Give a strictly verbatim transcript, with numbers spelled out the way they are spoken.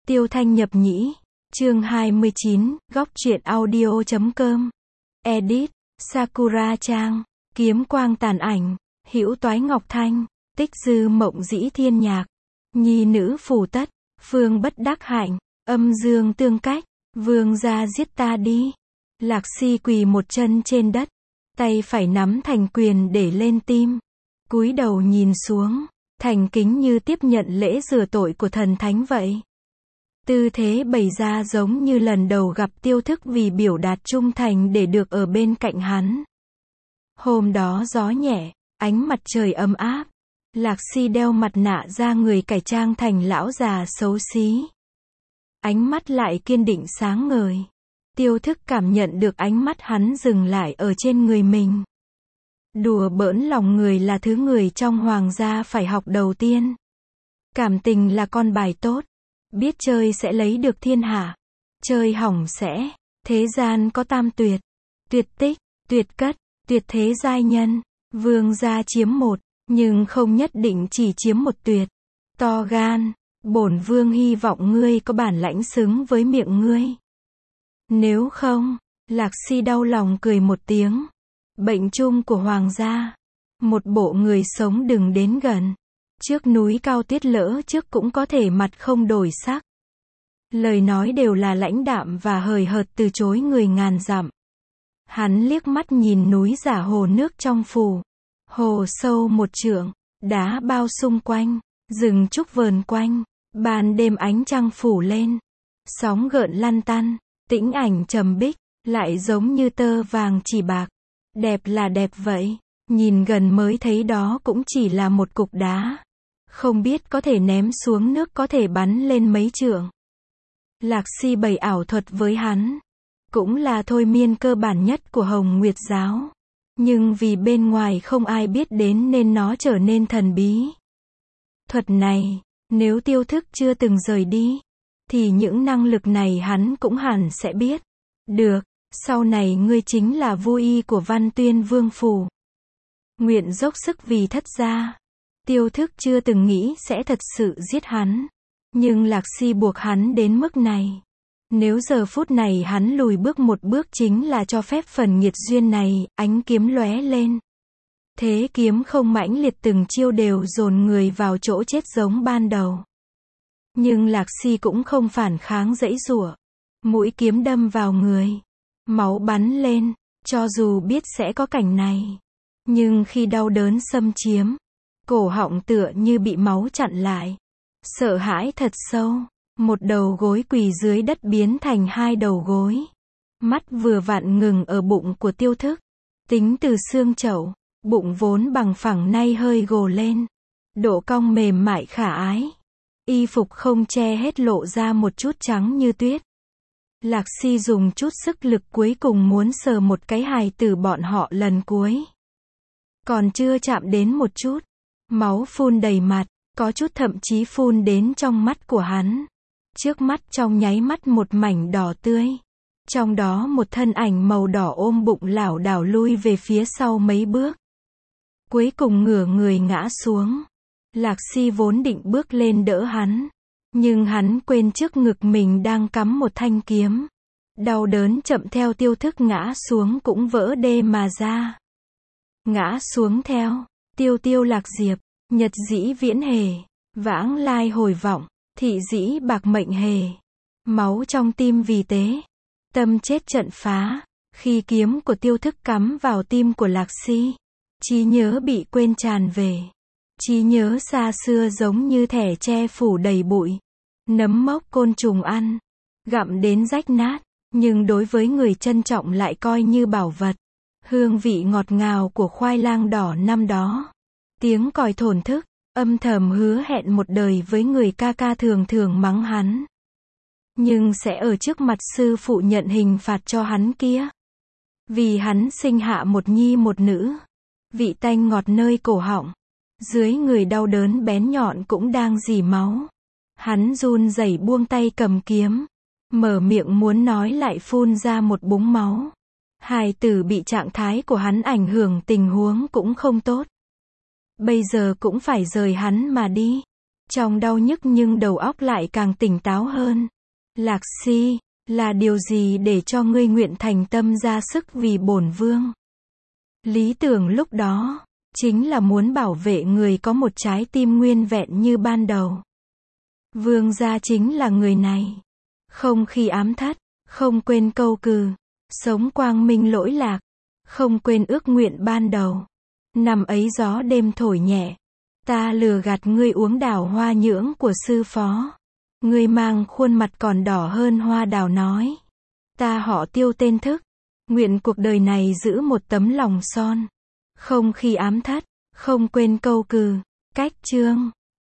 Tiêu Thanh nhập nhĩ. Chương hai mươi chín, góc truyện audio chấm com. Edit, Sakura Trang. Kiếm quang tàn ảnh. Hữu toái ngọc thanh. Tích dư mộng dĩ thiên nhạc. Nhi nữ phù tất. Phương bất đắc hạnh. Âm dương tương cách. Vương gia giết ta đi. Lạc Si quỳ một chân trên đất. Tay phải nắm thành quyền để lên tim. Cúi đầu nhìn xuống. Thành kính như tiếp nhận lễ rửa tội của thần thánh vậy. Tư thế bày ra giống như lần đầu gặp Tiêu Thức vì biểu đạt trung thành để được ở bên cạnh hắn. Hôm đó gió nhẹ, ánh mặt trời ấm áp. Lạc Si đeo mặt nạ ra người cải trang thành lão già xấu xí. Ánh mắt lại kiên định sáng ngời. Tiêu Thức cảm nhận được ánh mắt hắn dừng lại ở trên người mình. Đùa bỡn lòng người là thứ người trong hoàng gia phải học đầu tiên. Cảm tình là con bài tốt. Biết chơi sẽ lấy được thiên hạ. Chơi hỏng sẽ. Thế gian có tam tuyệt. Tuyệt tích, tuyệt cất, tuyệt thế giai nhân. Vương gia chiếm một, nhưng không nhất định chỉ chiếm một tuyệt. To gan. Bổn vương hy vọng ngươi có bản lãnh xứng với miệng ngươi. Nếu không, Lạc Si đau lòng cười một tiếng. Bệnh chung của hoàng gia. Một bộ người sống đừng đến gần. Trước núi cao tuyết lỡ trước cũng có thể mặt không đổi sắc. Lời nói đều là lãnh đạm và hời hợt từ chối người ngàn dặm. Hắn liếc mắt nhìn núi giả hồ nước trong phủ. Hồ sâu một trượng, đá bao xung quanh, rừng trúc vờn quanh, ban đêm ánh trăng phủ lên. Sóng gợn lăn tăn, tĩnh ảnh trầm bích, lại giống như tơ vàng chỉ bạc. Đẹp là đẹp vậy, nhìn gần mới thấy đó cũng chỉ là một cục đá. Không biết có thể ném xuống nước có thể bắn lên mấy trượng. Lạc Si bày ảo thuật với hắn. Cũng là thôi miên cơ bản nhất của Hồng Nguyệt giáo. Nhưng vì bên ngoài không ai biết đến nên nó trở nên thần bí. Thuật này, nếu Tiêu Thức chưa từng rời đi, thì những năng lực này hắn cũng hẳn sẽ biết. Được, sau này ngươi chính là vua y của Văn Tuyên Vương phủ. Nguyện dốc sức vì thất gia. Tiêu Thức chưa từng nghĩ sẽ thật sự giết hắn. Nhưng Lạc Si buộc hắn đến mức này. Nếu giờ phút này hắn lùi bước một bước chính là cho phép phần nghiệt duyên này, ánh kiếm lóe lên. Thế kiếm không mãnh liệt từng chiêu đều dồn người vào chỗ chết giống ban đầu. Nhưng Lạc Si cũng không phản kháng giãy giụa. Mũi kiếm đâm vào người. Máu bắn lên, cho dù biết sẽ có cảnh này. Nhưng khi đau đớn xâm chiếm, cổ họng tựa như bị máu chặn lại. Sợ hãi thật sâu, một đầu gối quỳ dưới đất biến thành hai đầu gối. Mắt vừa vặn ngừng ở bụng của Tiêu Thức. Tính từ xương chậu, bụng vốn bằng phẳng nay hơi gồ lên. Độ cong mềm mại khả ái. Y phục không che hết lộ ra một chút trắng như tuyết. Lạc Si dùng chút sức lực cuối cùng muốn sờ một cái hài tử bọn họ lần cuối. Còn chưa chạm đến một chút. Máu phun đầy mặt, có chút thậm chí phun đến trong mắt của hắn. Trước mắt trong nháy mắt một mảnh đỏ tươi. Trong đó một thân ảnh màu đỏ ôm bụng lảo đảo lui về phía sau mấy bước. Cuối cùng ngửa người ngã xuống. Lạc Si vốn định bước lên đỡ hắn. Nhưng hắn quên trước ngực mình đang cắm một thanh kiếm. Đau đớn chậm theo Tiêu Thức ngã xuống cũng vỡ đê mà ra. Ngã xuống theo, tiêu tiêu lạc diệp, nhật dĩ viễn hề, vãng lai hồi vọng, thị dĩ bạc mệnh hề. Máu trong tim vì tế. Tâm chết trận phá. Khi kiếm của Tiêu Thức cắm vào tim của Lạc Si, trí nhớ bị quên tràn về. Trí nhớ xa xưa giống như thẻ tre phủ đầy bụi. Nấm mốc côn trùng ăn. Gặm đến rách nát. Nhưng đối với người trân trọng lại coi như bảo vật. Hương vị ngọt ngào của khoai lang đỏ năm đó. Tiếng còi thổn thức. Âm thầm hứa hẹn một đời với người ca ca thường thường mắng hắn. Nhưng sẽ ở trước mặt sư phụ nhận hình phạt cho hắn kia. Vì hắn sinh hạ một nhi một nữ. Vị tanh ngọt nơi cổ họng. Dưới người đau đớn bén nhọn cũng đang rỉ máu. Hắn run rẩy buông tay cầm kiếm. Mở miệng muốn nói lại phun ra một búng máu. Hài tử bị trạng thái của hắn ảnh hưởng tình huống cũng không tốt. Bây giờ cũng phải rời hắn mà đi. Trong đau nhức nhưng đầu óc lại càng tỉnh táo hơn. Lạc Si, là điều gì để cho ngươi nguyện thành tâm ra sức vì bổn vương? Lý tưởng lúc đó, chính là muốn bảo vệ người có một trái tim nguyên vẹn như ban đầu. Vương gia chính là người này. Không khi ám thất, không quên câu cừ, sống quang minh lỗi lạc, không quên ước nguyện ban đầu. Năm ấy gió đêm thổi nhẹ, ta lừa gạt ngươi uống đào hoa nhưỡng của sư phó. Ngươi mang khuôn mặt còn đỏ hơn hoa đào nói. Ta họ Tiêu tên Thức, nguyện cuộc đời này giữ một tấm lòng son. Không khi ám thất, không quên câu cừ, cách chương.